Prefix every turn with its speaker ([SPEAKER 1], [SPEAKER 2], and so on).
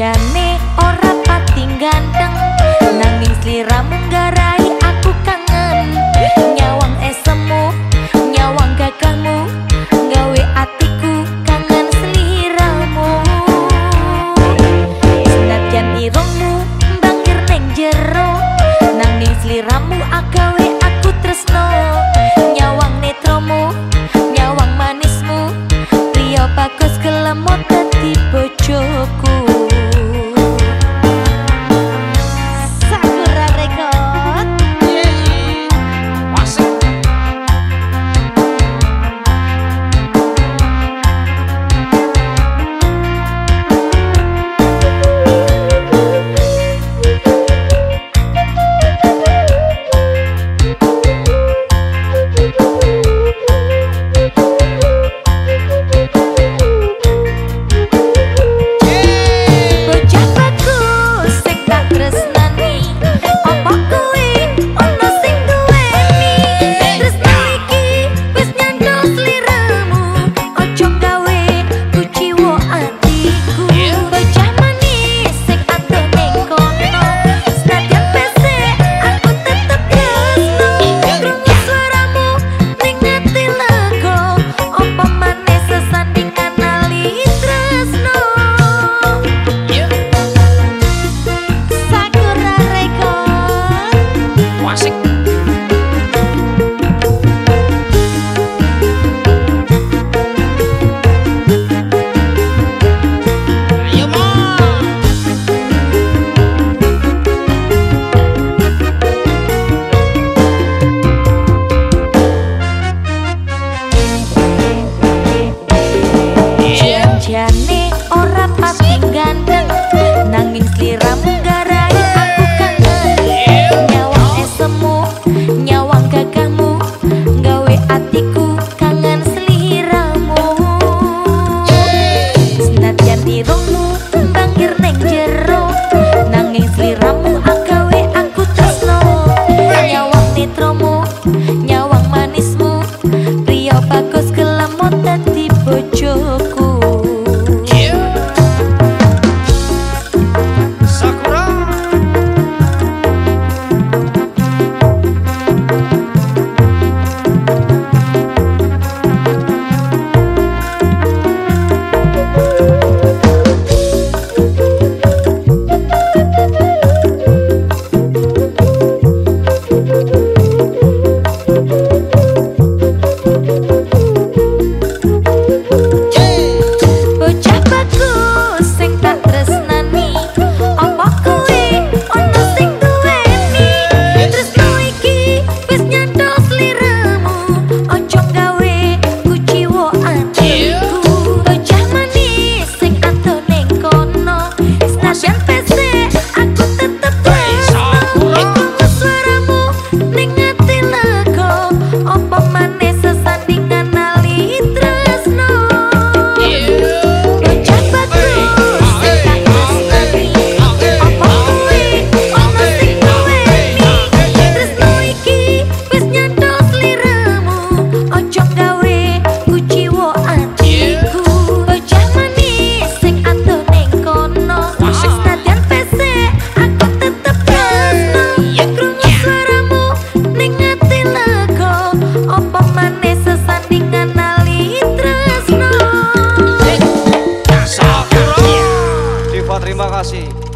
[SPEAKER 1] Janjane ora pati ganteng, nanging sliramu nggarai aku kangen. Nyawang esemu, nyawang gagahmu, gawe atiku kangen sliramu. Senadyan irungmu bangkir neng jero, nanging sliramu agawe aku tresno. Nyawang netromu, nyawang manismu, priya bagus kelemot dadi bojoku. Janjane ora pati ganteng, nanging sliramu nggarai aku kangen. Nyawang esemu, nyawang gagahmu, gawe atiku kangen sliramu. Senadyan irungmu bangkir neng jero, nanging sliramu agawe aku tresno. Nyawang netromu, nyawang manismu, priya bagus kelemot dadi bojoku.
[SPEAKER 2] Terima kasih.